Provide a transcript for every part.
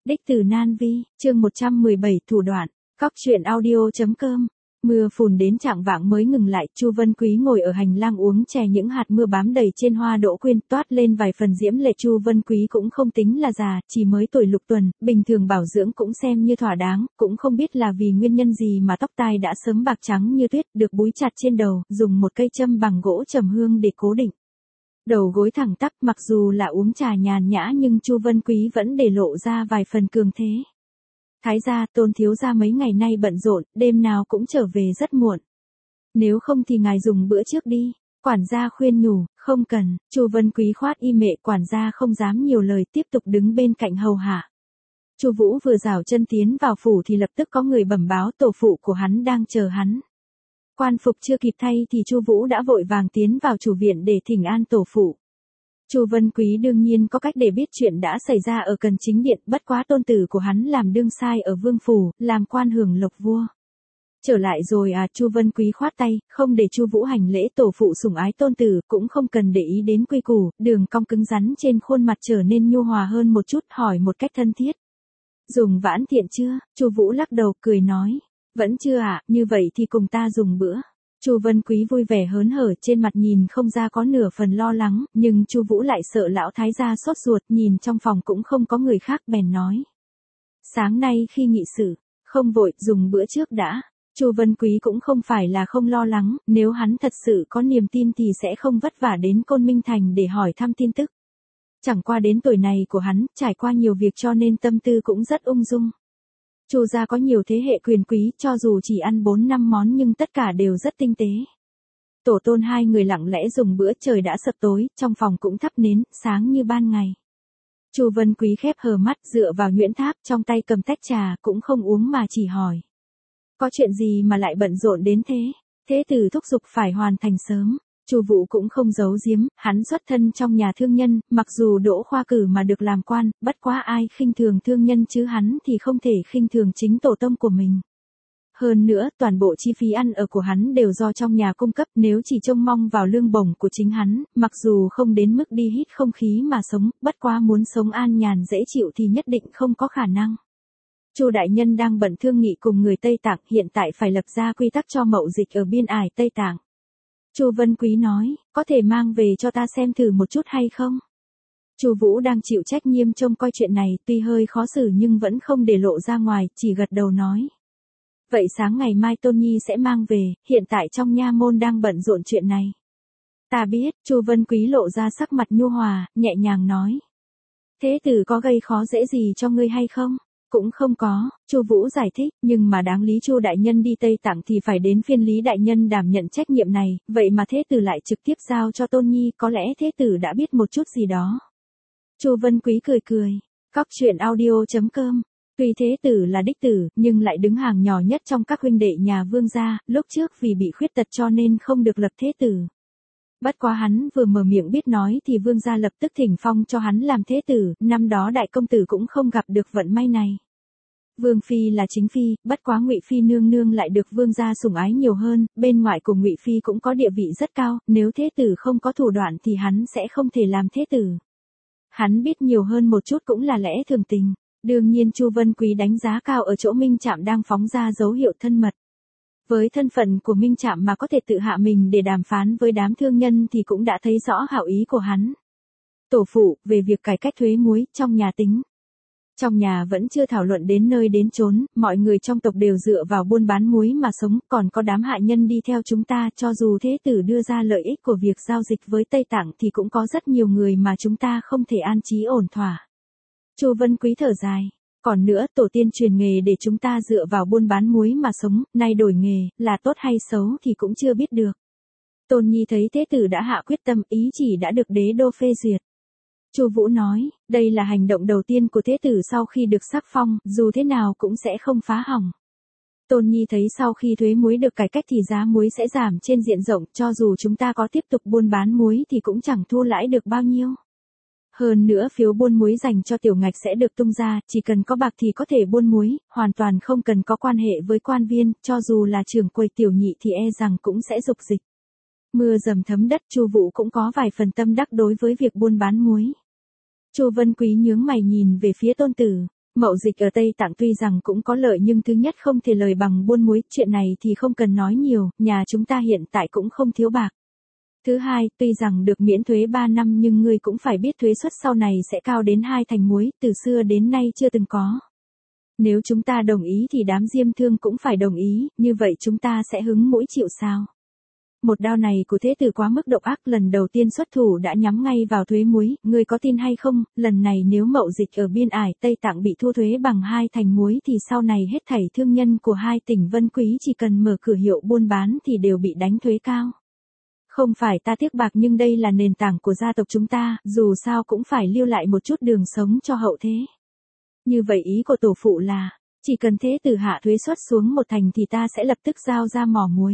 Đích từ Nan Vi, chương 117 thủ đoạn, cóc truyện audio.com. Mưa phùn đến chạng vạng mới ngừng lại, Chu Vân Quý ngồi ở hành lang uống chè, những hạt mưa bám đầy trên hoa đỗ quyên, toát lên vài phần diễm lệ. Chu Vân Quý cũng không tính là già, chỉ mới tuổi lục tuần, bình thường bảo dưỡng cũng xem như thỏa đáng, cũng không biết là vì nguyên nhân gì mà tóc tai đã sớm bạc trắng như tuyết, được búi chặt trên đầu, dùng một cây châm bằng gỗ trầm hương để cố định. Đầu gối thẳng tắp, mặc dù là uống trà nhàn nhã nhưng Chu Vân Quý vẫn để lộ ra vài phần cường thế. Thái gia, Tôn thiếu gia mấy ngày nay bận rộn, đêm nào cũng trở về rất muộn. Nếu không thì ngài dùng bữa trước đi. Quản gia khuyên nhủ, không cần. Chu Vân Quý khoát y mệ, quản gia không dám nhiều lời, tiếp tục đứng bên cạnh hầu hạ. Chu Vũ vừa rảo chân tiến vào phủ thì lập tức có người bẩm báo tổ phụ của hắn đang chờ hắn. Quan phục chưa kịp thay thì Chu Vũ đã vội vàng tiến vào chủ viện để thỉnh an tổ phụ. Chu Vân Quý đương nhiên có cách để biết chuyện đã xảy ra ở Cần Chính Điện, bất quá tôn tử của hắn làm đương sai ở Vương phủ, làm quan hưởng lộc vua. Trở lại rồi à? Chu Vân Quý khoát tay, không để Chu Vũ hành lễ tổ phụ sủng ái tôn tử, cũng không cần để ý đến quy củ, đường cong cứng rắn trên khuôn mặt trở nên nhu hòa hơn một chút, hỏi một cách thân thiết. Dùng vãn thiện chưa? Chu Vũ lắc đầu cười nói, vẫn chưa ạ, như vậy thì cùng ta dùng bữa. Chu Vân Quý vui vẻ hớn hở, trên mặt nhìn không ra có nửa phần lo lắng, nhưng Chu Vũ lại sợ lão thái gia sốt ruột, nhìn trong phòng cũng không có người khác bèn nói. Sáng nay khi nghị sự, không vội, dùng bữa trước đã. Chu Vân Quý cũng không phải là không lo lắng, nếu hắn thật sự có niềm tin thì sẽ không vất vả đến Côn Minh Thành để hỏi thăm tin tức. Chẳng qua đến tuổi này của hắn, trải qua nhiều việc cho nên tâm tư cũng rất ung dung. Chu gia có nhiều thế hệ quyền quý, cho dù chỉ ăn 4-5 món nhưng tất cả đều rất tinh tế. Tổ tôn hai người lặng lẽ dùng bữa, trời đã sập tối, trong phòng cũng thắp nến, sáng như ban ngày. Chu Vân Quý khép hờ mắt, dựa vào nhuyễn tháp, trong tay cầm tách trà, cũng không uống mà chỉ hỏi. Có chuyện gì mà lại bận rộn đến thế? Thế tử thúc giục phải hoàn thành sớm. Chu Vũ cũng không giấu giếm, hắn xuất thân trong nhà thương nhân, mặc dù đỗ khoa cử mà được làm quan, bất quá ai khinh thường thương nhân chứ hắn thì không thể khinh thường chính tổ tông của mình. Hơn nữa, toàn bộ chi phí ăn ở của hắn đều do trong nhà cung cấp, nếu chỉ trông mong vào lương bổng của chính hắn, mặc dù không đến mức đi hít không khí mà sống, bất quá muốn sống an nhàn dễ chịu thì nhất định không có khả năng. Chu đại nhân đang bận thương nghị cùng người Tây Tạng, hiện tại phải lập ra quy tắc cho mậu dịch ở biên ải Tây Tạng. Chu Vân Quý nói, có thể mang về cho ta xem thử một chút hay không? Chu Vũ đang chịu trách nhiệm trông coi chuyện này, tuy hơi khó xử nhưng vẫn không để lộ ra ngoài, chỉ gật đầu nói. Vậy sáng ngày mai Tôn Nhi sẽ mang về, hiện tại trong nha môn đang bận rộn chuyện này. Ta biết. Chu Vân Quý lộ ra sắc mặt nhu hòa, nhẹ nhàng nói. Thế tử có gây khó dễ gì cho ngươi hay không? Cũng không có, Chu Vũ giải thích, nhưng mà đáng lý Chu đại nhân đi Tây Tạng thì phải đến phiên Lý đại nhân đảm nhận trách nhiệm này, vậy mà thế tử lại trực tiếp giao cho Tôn Nhi, có lẽ thế tử đã biết một chút gì đó. Chu Vân Quý cười cười, cóc truyện audio.com. Tuy thế tử là đích tử, nhưng lại đứng hàng nhỏ nhất trong các huynh đệ nhà Vương gia, lúc trước vì bị khuyết tật cho nên không được lập thế tử. Bất quá hắn vừa mở miệng biết nói thì Vương gia lập tức thỉnh phong cho hắn làm thế tử, năm đó đại công tử cũng không gặp được vận may này. Vương phi là chính phi, bất quá Ngụy phi nương nương lại được Vương gia sủng ái nhiều hơn, bên ngoại của Ngụy phi cũng có địa vị rất cao, nếu thế tử không có thủ đoạn thì hắn sẽ không thể làm thế tử. Hắn biết nhiều hơn một chút cũng là lẽ thường tình. Đương nhiên Chu Vân Quý đánh giá cao ở chỗ Minh Trạm đang phóng ra dấu hiệu thân mật. Với thân phận của Minh Trạm mà có thể tự hạ mình để đàm phán với đám thương nhân thì cũng đã thấy rõ hảo ý của hắn. Tổ phụ, về việc cải cách thuế muối, trong nhà tính. Trong nhà vẫn chưa thảo luận đến nơi đến chốn, mọi người trong tộc đều dựa vào buôn bán muối mà sống, còn có đám hạ nhân đi theo chúng ta, cho dù thế tử đưa ra lợi ích của việc giao dịch với Tây Tạng thì cũng có rất nhiều người mà chúng ta không thể an trí ổn thỏa. Chu Vân Quý thở dài. Còn nữa, tổ tiên truyền nghề để chúng ta dựa vào buôn bán muối mà sống, nay đổi nghề, là tốt hay xấu thì cũng chưa biết được. Tôn Nhi thấy thế tử đã hạ quyết tâm, ý chỉ đã được đế đô phê duyệt. Chu Vũ nói, đây là hành động đầu tiên của thế tử sau khi được sắc phong, dù thế nào cũng sẽ không phá hỏng. Tôn Nhi thấy sau khi thuế muối được cải cách thì giá muối sẽ giảm trên diện rộng, cho dù chúng ta có tiếp tục buôn bán muối thì cũng chẳng thu lãi được bao nhiêu. Hơn nữa phiếu buôn muối dành cho tiểu ngạch sẽ được tung ra, chỉ cần có bạc thì có thể buôn muối, hoàn toàn không cần có quan hệ với quan viên, cho dù là trưởng quầy tiểu nhị thì e rằng cũng sẽ dục dịch. Mưa dầm thấm đất, Chu Vũ cũng có vài phần tâm đắc đối với việc buôn bán muối. Chu Vân Quý nhướng mày nhìn về phía tôn tử, Mậu dịch ở Tây Tạng tuy rằng cũng có lợi nhưng thứ nhất không thể lời bằng buôn muối, chuyện này thì không cần nói nhiều, nhà chúng ta hiện tại cũng không thiếu bạc. Thứ hai, tuy rằng được miễn thuế 3 năm nhưng ngươi cũng phải biết thuế suất sau này sẽ cao đến 2 thành muối, từ xưa đến nay chưa từng có. Nếu chúng ta đồng ý thì đám diêm thương cũng phải đồng ý, như vậy chúng ta sẽ hứng mũi chịu sao? Một đao này của thế tử quá mức độc ác, lần đầu tiên xuất thủ đã nhắm ngay vào thuế muối, ngươi có tin hay không, lần này nếu mậu dịch ở biên ải Tây Tạng bị thu thuế bằng 2 thành muối thì sau này hết thảy thương nhân của hai tỉnh Vân Quý chỉ cần mở cửa hiệu buôn bán thì đều bị đánh thuế cao. Không phải ta tiếc bạc nhưng đây là nền tảng của gia tộc chúng ta, dù sao cũng phải lưu lại một chút đường sống cho hậu thế. Như vậy ý của tổ phụ là, chỉ cần thế tử hạ thuế suất xuống 1 thành thì ta sẽ lập tức giao ra mỏ muối.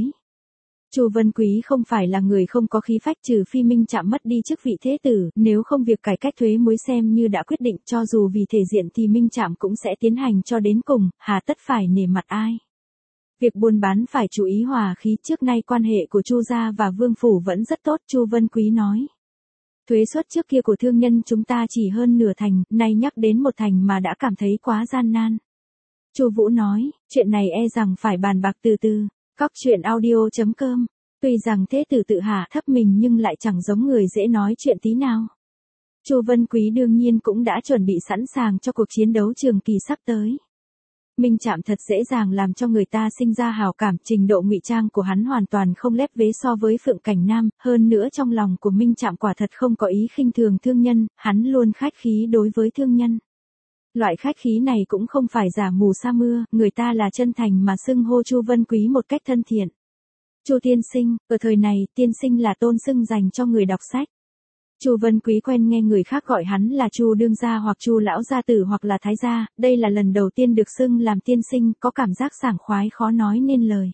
Chu Vân Quý không phải là người không có khí phách, trừ phi Minh Trạm mất đi chức vị thế tử, nếu không việc cải cách thuế muối xem như đã quyết định, cho dù vì thể diện thì Minh Trạm cũng sẽ tiến hành cho đến cùng, hà tất phải nể mặt ai. Việc buôn bán phải chú ý hòa khí, trước nay quan hệ của Chu gia và Vương phủ vẫn rất tốt, Chu Vân Quý nói. Thuế suất trước kia của thương nhân chúng ta chỉ hơn nửa thành, nay nhắc đến 1 thành mà đã cảm thấy quá gian nan. Chu Vũ nói, chuyện này e rằng phải bàn bạc từ từ. Cóc truyện audio.com. Tuy rằng thế tử tự hạ thấp mình nhưng lại chẳng giống người dễ nói chuyện tí nào. Chu Vân Quý đương nhiên cũng đã chuẩn bị sẵn sàng cho cuộc chiến đấu trường kỳ sắp tới. Minh Trạm thật dễ dàng làm cho người ta sinh ra hảo cảm, trình độ ngụy trang của hắn hoàn toàn không lép vế so với Phượng Cảnh Nam, hơn nữa trong lòng của Minh Trạm quả thật không có ý khinh thường thương nhân, hắn luôn khách khí đối với thương nhân. Loại khách khí này cũng không phải giả mù sa mưa, người ta là chân thành mà xưng hô Chu Vân Quý một cách thân thiện. Chu tiên sinh, ở thời này, tiên sinh là tôn xưng dành cho người đọc sách. Chu Vân Quý quen nghe người khác gọi hắn là Chu đương gia hoặc Chu lão gia tử hoặc là thái gia, đây là lần đầu tiên được xưng làm tiên sinh, có cảm giác sảng khoái khó nói nên lời.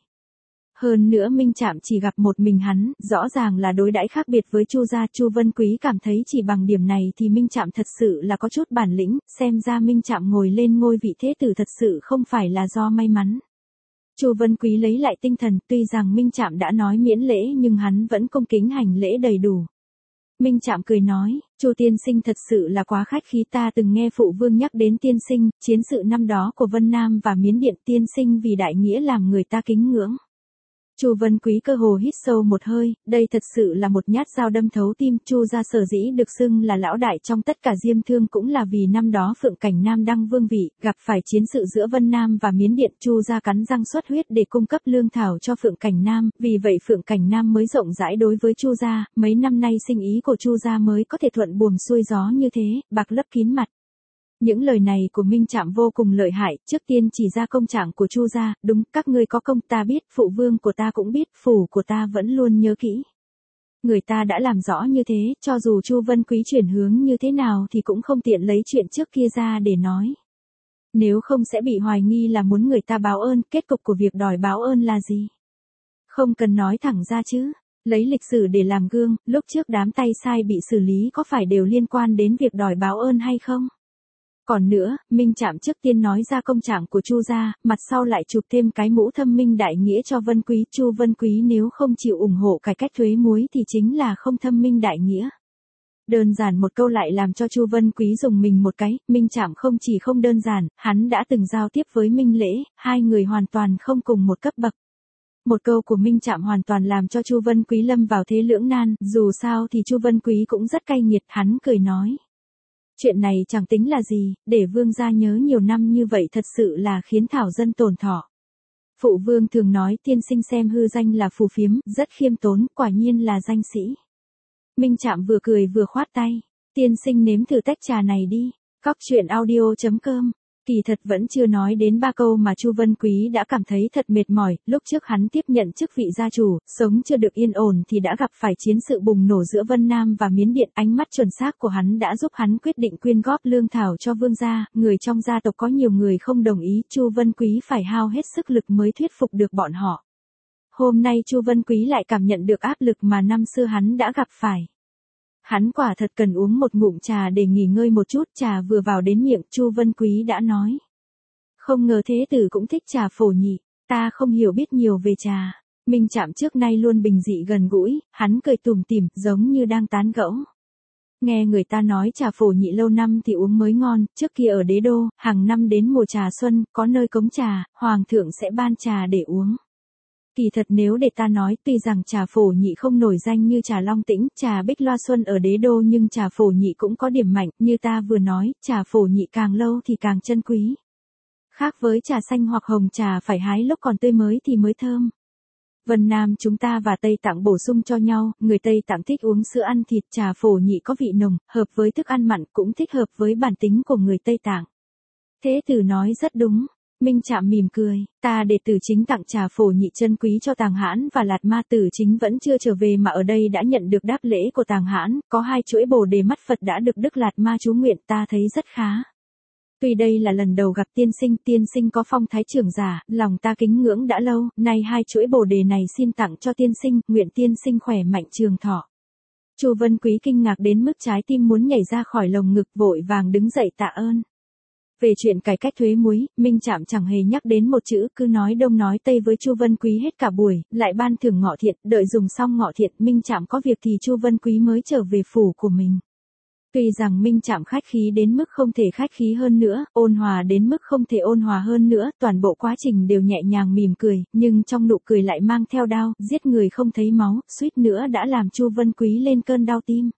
Hơn nữa Minh Trạm chỉ gặp một mình hắn, rõ ràng là đối đãi khác biệt với Chu gia, Chu Vân Quý cảm thấy chỉ bằng điểm này thì Minh Trạm thật sự là có chút bản lĩnh, xem ra Minh Trạm ngồi lên ngôi vị thế tử thật sự không phải là do may mắn. Chu Vân Quý lấy lại tinh thần, tuy rằng Minh Trạm đã nói miễn lễ nhưng hắn vẫn cung kính hành lễ đầy đủ. Minh Trạm cười nói, Chu tiên sinh thật sự là quá khách khí, ta từng nghe phụ vương nhắc đến tiên sinh, chiến sự năm đó của Vân Nam và Miến Điện, tiên sinh vì đại nghĩa làm người ta kính ngưỡng. Chu Vân Quý cơ hồ hít sâu một hơi, đây thật sự là một nhát dao đâm thấu tim, Chu gia sở dĩ được xưng là lão đại trong tất cả diêm thương cũng là vì năm đó Phượng Cảnh Nam đăng vương vị, gặp phải chiến sự giữa Vân Nam và Miến Điện, Chu gia cắn răng xuất huyết để cung cấp lương thảo cho Phượng Cảnh Nam, vì vậy Phượng Cảnh Nam mới rộng rãi đối với Chu gia, mấy năm nay sinh ý của Chu gia mới có thể thuận buồm xuôi gió như thế, bạc lấp kín mặt. Những lời này của Minh Trạm vô cùng lợi hại, trước tiên chỉ ra công trạng của Chu gia, đúng, các ngươi có công ta biết, phụ vương của ta cũng biết, phủ của ta vẫn luôn nhớ kỹ. Người ta đã làm rõ như thế, cho dù Chu Vân Quý chuyển hướng như thế nào thì cũng không tiện lấy chuyện trước kia ra để nói. Nếu không sẽ bị hoài nghi là muốn người ta báo ơn, kết cục của việc đòi báo ơn là gì? Không cần nói thẳng ra chứ. Lấy lịch sử để làm gương, lúc trước đám tay sai bị xử lý có phải đều liên quan đến việc đòi báo ơn hay không? Còn nữa, Minh Trạm trước tiên nói ra công trạng của Chu gia, mặt sau lại chụp thêm cái mũ thâm minh đại nghĩa cho Vân Quý, Chu Vân Quý nếu không chịu ủng hộ cải cách thuế muối thì chính là không thâm minh đại nghĩa. Đơn giản một câu lại làm cho Chu Vân Quý dùng mình một cái, Minh Trạm không chỉ không đơn giản, hắn đã từng giao tiếp với Minh Lễ, hai người hoàn toàn không cùng một cấp bậc. Một câu của Minh Trạm hoàn toàn làm cho Chu Vân Quý lâm vào thế lưỡng nan, dù sao thì Chu Vân Quý cũng rất cay nghiệt, hắn cười nói. Chuyện này chẳng tính là gì, để vương gia nhớ nhiều năm như vậy thật sự là khiến thảo dân tổn thọ. Phụ vương thường nói tiên sinh xem hư danh là phù phiếm, rất khiêm tốn, quả nhiên là danh sĩ. Minh Trạm vừa cười vừa khoát tay, tiên sinh nếm thử tách trà này đi. Cóc truyện audio.com. Kỳ thật vẫn chưa nói đến 3 câu mà Chu Vân Quý đã cảm thấy thật mệt mỏi, lúc trước hắn tiếp nhận chức vị gia chủ, sống chưa được yên ổn thì đã gặp phải chiến sự bùng nổ giữa Vân Nam và Miến Điện, ánh mắt chuẩn xác của hắn đã giúp hắn quyết định quyên góp lương thảo cho vương gia, người trong gia tộc có nhiều người không đồng ý, Chu Vân Quý phải hao hết sức lực mới thuyết phục được bọn họ. Hôm nay Chu Vân Quý lại cảm nhận được áp lực mà năm xưa hắn đã gặp phải. Hắn quả thật cần uống một ngụm trà để nghỉ ngơi một chút, trà vừa vào đến miệng, Chu Vân Quý đã nói. Không ngờ thế tử cũng thích trà phổ nhỉ, ta không hiểu biết nhiều về trà. Minh Trạm trước nay luôn bình dị gần gũi, hắn cười tủm tỉm, giống như đang tán gẫu. Nghe người ta nói trà Phổ Nhị lâu năm thì uống mới ngon, trước kia ở Đế Đô, hàng năm đến mùa trà xuân, có nơi cống trà, hoàng thượng sẽ ban trà để uống. Kỳ thật nếu để ta nói, tuy rằng trà Phổ Nhị không nổi danh như trà Long Tĩnh, trà Bích Loa Xuân ở Đế Đô, nhưng trà Phổ Nhị cũng có điểm mạnh, như ta vừa nói, trà Phổ Nhị càng lâu thì càng chân quý. Khác với trà xanh hoặc hồng trà phải hái lúc còn tươi mới thì mới thơm. Vân Nam chúng ta và Tây Tạng bổ sung cho nhau, người Tây Tạng thích uống sữa ăn thịt, trà Phổ Nhị có vị nồng, hợp với thức ăn mặn, cũng thích hợp với bản tính của người Tây Tạng. Thế tử nói rất đúng. Minh Trạm mỉm cười, ta đệ tử chính tặng trà Phổ Nhị chân quý cho Tàng Hãn và Lạt Ma Tử Chính vẫn chưa trở về mà ở đây đã nhận được đáp lễ của Tàng Hãn, có 2 chuỗi bồ đề mắt Phật đã được Đức Lạt Ma chú nguyện, ta thấy rất khá. Tuy đây là lần đầu gặp tiên sinh có phong thái trưởng giả, lòng ta kính ngưỡng đã lâu, nay 2 chuỗi bồ đề này xin tặng cho tiên sinh, nguyện tiên sinh khỏe mạnh trường thọ. Chu Vân Quý kinh ngạc đến mức trái tim muốn nhảy ra khỏi lồng ngực, vội vàng đứng dậy tạ ơn. Về chuyện cải cách thuế muối, Minh Trạm chẳng hề nhắc đến một chữ, cứ nói đông nói tây với Chu Vân Quý hết cả buổi, lại ban thưởng ngọ thiện, đợi dùng xong ngọ thiện, Minh Trạm có việc thì Chu Vân Quý mới trở về phủ của mình. Tuy rằng Minh Trạm khách khí đến mức không thể khách khí hơn nữa, ôn hòa đến mức không thể ôn hòa hơn nữa, toàn bộ quá trình đều nhẹ nhàng mỉm cười, nhưng trong nụ cười lại mang theo đau, giết người không thấy máu, suýt nữa đã làm Chu Vân Quý lên cơn đau tim.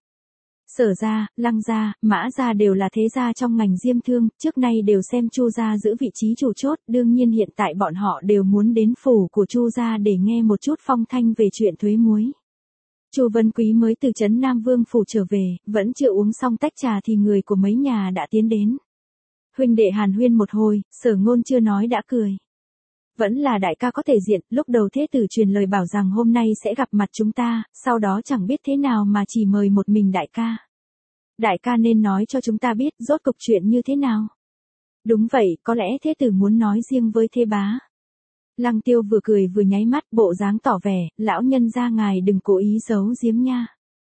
Sở gia, Lăng gia, Mã gia đều là thế gia trong ngành diêm thương, trước nay đều xem Chu gia giữ vị trí chủ chốt, đương nhiên hiện tại bọn họ đều muốn đến phủ của Chu gia để nghe một chút phong thanh về chuyện thuế muối. Chu Vân Quý mới từ trấn Nam Vương phủ trở về, vẫn chưa uống xong tách trà thì người của mấy nhà đã tiến đến. Huynh đệ hàn huyên một hồi, Sở Ngôn chưa nói đã cười. Vẫn là đại ca có thể diện, lúc đầu thế tử truyền lời bảo rằng hôm nay sẽ gặp mặt chúng ta, sau đó chẳng biết thế nào mà chỉ mời một mình đại ca. Đại ca nên nói cho chúng ta biết rốt cục chuyện như thế nào. Đúng vậy, có lẽ thế tử muốn nói riêng với thế bá. Lăng Tiêu vừa cười vừa nháy mắt, bộ dáng tỏ vẻ, lão nhân gia ngài đừng cố ý giấu giếm nha.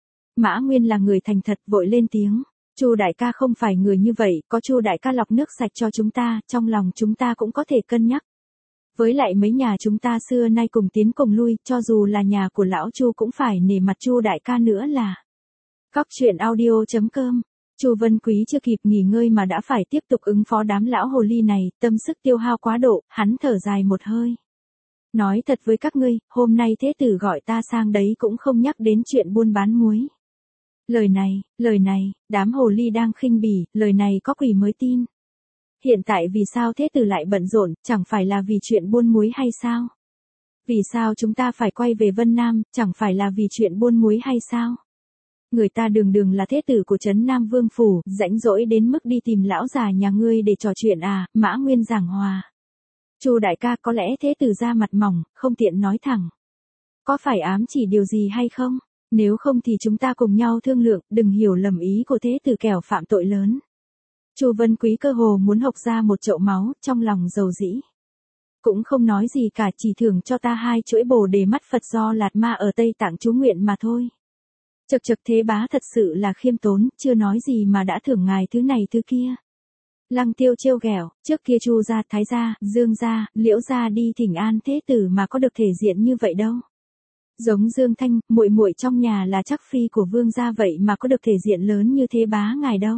Mã Nguyên là người thành thật, vội lên tiếng. Chu đại ca không phải người như vậy, có Chu đại ca lọc nước sạch cho chúng ta, trong lòng chúng ta cũng có thể cân nhắc. Với lại mấy nhà chúng ta xưa nay cùng tiến cùng lui, cho dù là nhà của lão Chu cũng phải nể mặt Chu đại ca nữa là. Góc truyện audio.com. Chu Vân Quý chưa kịp nghỉ ngơi mà đã phải tiếp tục ứng phó đám lão hồ ly này, tâm sức tiêu hao quá độ, hắn thở dài một hơi. Nói thật với các ngươi, hôm nay thế tử gọi ta sang đấy cũng không nhắc đến chuyện buôn bán muối. Lời này, đám hồ ly đang khinh bỉ, lời này có quỷ mới tin. Hiện tại vì sao thế tử lại bận rộn, chẳng phải là vì chuyện buôn muối hay sao? Vì sao chúng ta phải quay về Vân Nam, chẳng phải là vì chuyện buôn muối hay sao? Người ta đường là thế tử của trấn Nam Vương phủ, rãnh rỗi đến mức đi tìm lão già nhà ngươi để trò chuyện à? Mã Nguyên giảng hòa. Chu đại ca, có lẽ thế tử ra mặt mỏng, không tiện nói thẳng. Có phải ám chỉ điều gì hay không? Nếu không thì chúng ta cùng nhau thương lượng, đừng hiểu lầm ý của thế tử kẻo phạm tội lớn. Chu Vân Quý cơ hồ muốn hộc ra một chậu máu, trong lòng dầu dĩ. Cũng không nói gì cả, chỉ thưởng cho ta 2 chuỗi bồ đề mắt Phật do Lạt Ma ở Tây Tạng chú nguyện mà thôi. Chật thế bá thật sự là khiêm tốn, chưa nói gì mà đã thưởng ngài thứ này thứ kia. Lăng Tiêu trêu ghẹo, trước kia Chu gia, Thái gia, Dương gia, Liễu gia đi thỉnh an thế tử mà có được thể diện như vậy đâu. Giống Dương Thanh, muội muội trong nhà là chắc phi của Vương gia vậy mà có được thể diện lớn như thế bá ngài đâu.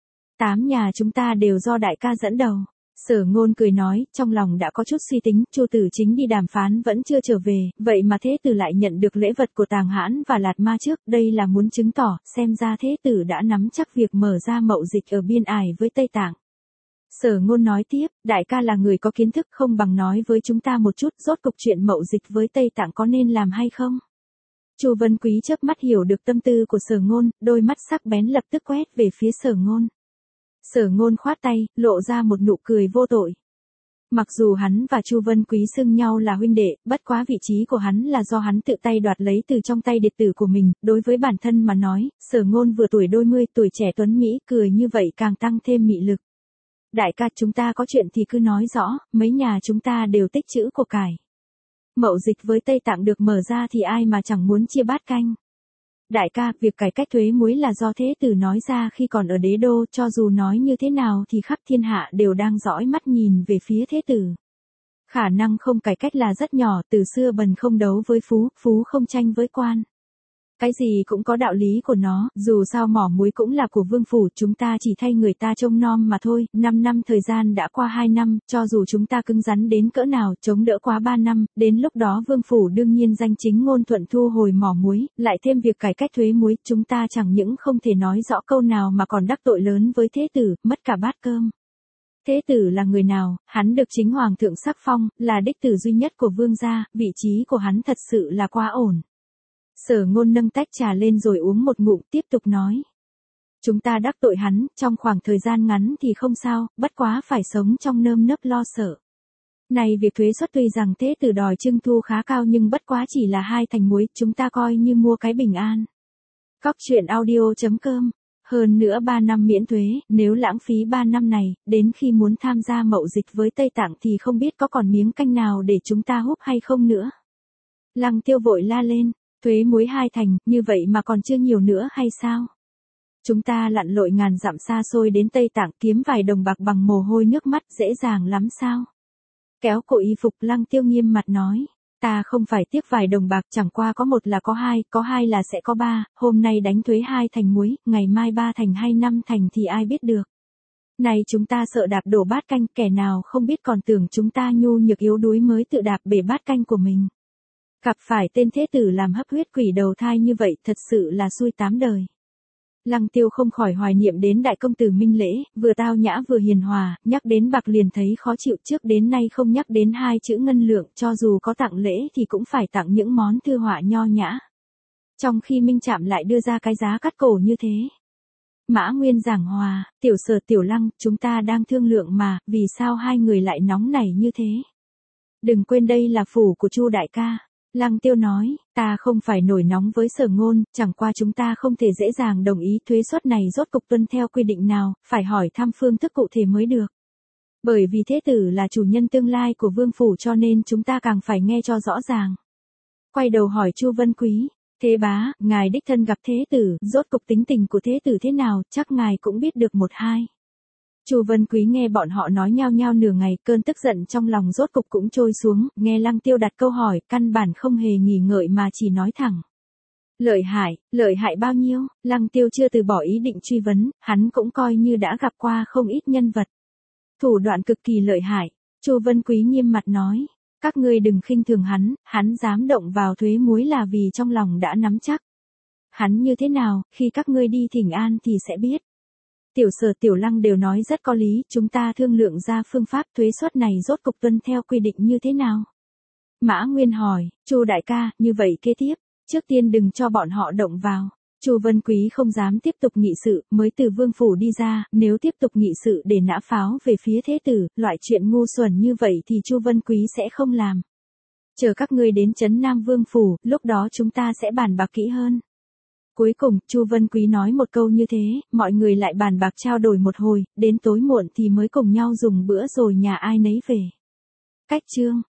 8 nhà chúng ta đều do đại ca dẫn đầu. Sở Ngôn cười nói, trong lòng đã có chút suy tính, Chu Tử Chính đi đàm phán vẫn chưa trở về, vậy mà thế tử lại nhận được lễ vật của Tàng Hãn và Lạt Ma trước, đây là muốn chứng tỏ, xem ra thế tử đã nắm chắc việc mở ra mậu dịch ở biên ải với Tây Tạng. Sở Ngôn nói tiếp, đại ca là người có kiến thức, không bằng nói với chúng ta một chút, rốt cục chuyện mậu dịch với Tây Tạng có nên làm hay không? Chu Vân Quý chớp mắt hiểu được tâm tư của Sở Ngôn, đôi mắt sắc bén lập tức quét về phía Sở Ngôn. Sở Ngôn khoát tay, lộ ra một nụ cười vô tội. Mặc dù hắn và Chu Vân Quý xưng nhau là huynh đệ, bất quá vị trí của hắn là do hắn tự tay đoạt lấy từ trong tay đệ tử của mình, đối với bản thân mà nói, Sở Ngôn vừa tuổi đôi mươi, tuổi trẻ tuấn mỹ, cười như vậy càng tăng thêm mị lực. Đại ca, chúng ta có chuyện thì cứ nói rõ, mấy nhà chúng ta đều tích trữ của cải. Mậu dịch với Tây Tạng được mở ra thì ai mà chẳng muốn chia bát canh. Đại ca, việc cải cách thuế muối là do thế tử nói ra khi còn ở Đế Đô, cho dù nói như thế nào thì khắp thiên hạ đều đang dõi mắt nhìn về phía thế tử. Khả năng không cải cách là rất nhỏ, từ xưa bần không đấu với phú, phú không tranh với quan. Cái gì cũng có đạo lý của nó, dù sao mỏ muối cũng là của vương phủ, chúng ta chỉ thay người ta trông nom mà thôi, 5 năm thời gian đã qua 2 năm, cho dù chúng ta cứng rắn đến cỡ nào, chống đỡ quá 3 năm, đến lúc đó vương phủ đương nhiên danh chính ngôn thuận thu hồi mỏ muối, lại thêm việc cải cách thuế muối, chúng ta chẳng những không thể nói rõ câu nào mà còn đắc tội lớn với thế tử, mất cả bát cơm. Thế tử là người nào, hắn được chính hoàng thượng sắc phong, là đích tử duy nhất của vương gia, vị trí của hắn thật sự là quá ổn. Sở Ngôn nâng tách trà lên rồi uống một ngụm tiếp tục nói. Chúng ta đắc tội hắn, trong khoảng thời gian ngắn thì không sao, bất quá phải sống trong nơm nớp lo sợ. Này việc thuế suất tuy rằng thế tử đòi trưng thu khá cao nhưng bất quá chỉ là 2 thành muối, chúng ta coi như mua cái bình an. Cóc truyện audio.com. Hơn nữa 3 năm miễn thuế, nếu lãng phí 3 năm này, đến khi muốn tham gia mậu dịch với Tây Tạng thì không biết có còn miếng canh nào để chúng ta húp hay không nữa. Lăng Tiêu vội la lên, thuế muối 2 thành, như vậy mà còn chưa nhiều nữa hay sao? Chúng ta lặn lội ngàn dặm xa xôi đến Tây Tạng kiếm vài đồng bạc bằng mồ hôi nước mắt dễ dàng lắm sao? Kéo cổ y phục Lăng Tiêu nghiêm mặt nói. Ta không phải tiếc vài đồng bạc, chẳng qua có một là có hai là sẽ có 3, hôm nay đánh thuế 2 thành muối, ngày mai 3 thành hay 5 thành thì ai biết được. Này chúng ta sợ đạp đổ bát canh, kẻ nào không biết còn tưởng chúng ta nhu nhược yếu đuối mới tự đạp bể bát canh của mình. Gặp phải tên thế tử làm hấp huyết quỷ đầu thai như vậy thật sự là xui 8 đời. Lăng Tiêu không khỏi hoài niệm đến đại công tử Minh Lễ, vừa tao nhã vừa hiền hòa, nhắc đến bạc liền thấy khó chịu, trước đến nay không nhắc đến 2 chữ ngân lượng, cho dù có tặng lễ thì cũng phải tặng những món thư họa nho nhã. Trong khi Minh Trạm lại đưa ra cái giá cắt cổ như thế. Mã Nguyên giảng hòa, Tiểu Sở Tiểu Lăng, chúng ta đang thương lượng mà, vì sao hai người lại nóng nảy như thế? Đừng quên đây là phủ của Chu đại ca. Lăng Tiêu nói, ta không phải nổi nóng với Sở Ngôn, chẳng qua chúng ta không thể dễ dàng đồng ý thuế suất này rốt cục tuân theo quy định nào, phải hỏi thăm phương thức cụ thể mới được. Bởi vì thế tử là chủ nhân tương lai của vương phủ cho nên chúng ta càng phải nghe cho rõ ràng. Quay đầu hỏi Chu Vân Quý, thế bá, ngài đích thân gặp thế tử, rốt cục tính tình của thế tử thế nào, chắc ngài cũng biết được 1-2. Chu Vân Quý nghe bọn họ nói nhao nhao nửa ngày, cơn tức giận trong lòng rốt cục cũng trôi xuống, nghe Lăng Tiêu đặt câu hỏi, căn bản không hề nghỉ ngợi mà chỉ nói thẳng. Lợi hại bao nhiêu? Lăng Tiêu chưa từ bỏ ý định truy vấn, hắn cũng coi như đã gặp qua không ít nhân vật. Thủ đoạn cực kỳ lợi hại, Chu Vân Quý nghiêm mặt nói, các ngươi đừng khinh thường hắn dám động vào thuế muối là vì trong lòng đã nắm chắc. Hắn như thế nào, khi các ngươi đi thỉnh an thì sẽ biết. Tiểu Sở Tiểu Lăng đều nói rất có lý, chúng ta thương lượng ra phương pháp thuế suất này rốt cục tuân theo quy định như thế nào? Mã Nguyên hỏi, Chu đại ca, như vậy kế tiếp, trước tiên đừng cho bọn họ động vào. Chu Vân Quý không dám tiếp tục nghị sự, mới từ vương phủ đi ra, nếu tiếp tục nghị sự để nã pháo về phía thế tử, loại chuyện ngu xuẩn như vậy thì Chu Vân Quý sẽ không làm. Chờ các ngươi đến trấn Nam Vương phủ, lúc đó chúng ta sẽ bàn bạc kỹ hơn. Cuối cùng, Chu Vân Quý nói một câu như thế, mọi người lại bàn bạc trao đổi một hồi, đến tối muộn thì mới cùng nhau dùng bữa rồi nhà ai nấy về. Cách chương